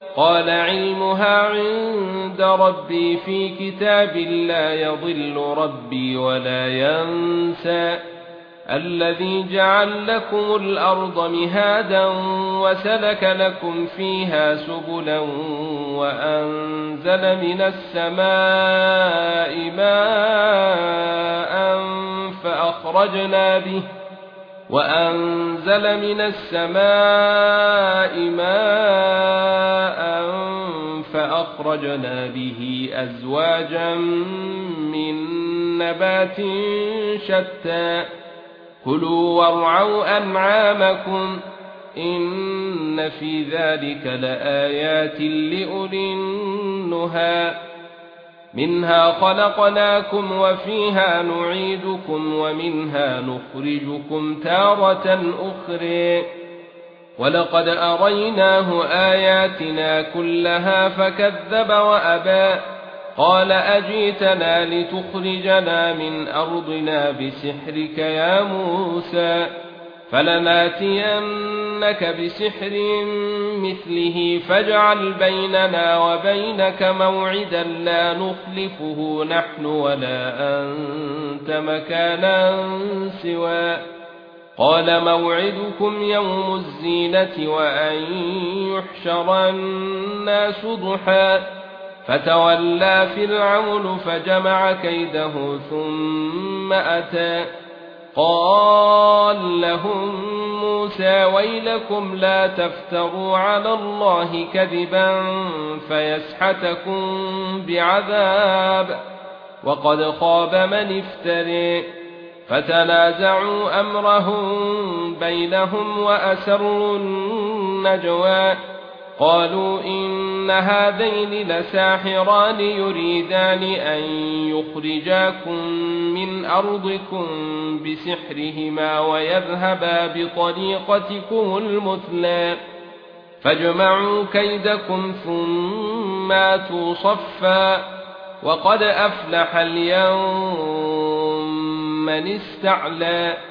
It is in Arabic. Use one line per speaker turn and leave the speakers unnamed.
قال علمها عند ربي في كتاب لا يضل ربي ولا ينسى الذي جعل لكم الأرض مهادا وسلك لكم فيها سبلا وأنزل من السماء ماء فأخرجنا به أزواجا من نبات شتى كلوا وارعوا أنعامكم إن في ذلك لآيات لأولي النهى منها خلقناكم وفيها نعيدكم ومنها نخرجكم تارة أخرى ولقد أريناه آياتنا كلها فكذب وأبى قال أجيتنا لتخرجنا من أرضنا بسحرك يا موسى فلناتينك بسحر مثله فاجعل بيننا وبينك موعدا لا نخلفه نحن ولا أنت مكانا سوى قال موعدكم يوم الزينة وأن يحشر الناس ضحى فتولى فرعون فجمع كيده ثم أتى قال لهم موسى ويلكم لا تفتروا على الله كذبا فيسحتكم بعذاب وقد خاب من افتري فتنازعوا أمرهم بينهم وأسروا النجوى قالوا إن هذين لساحران يريدان أن يخرجاكم من أرضكم بسحرهما ويذهبا بطريقتكم المثلى فاجمعوا كيدكم ثم آتوا صفا وقد أفلح اليوم من استعلى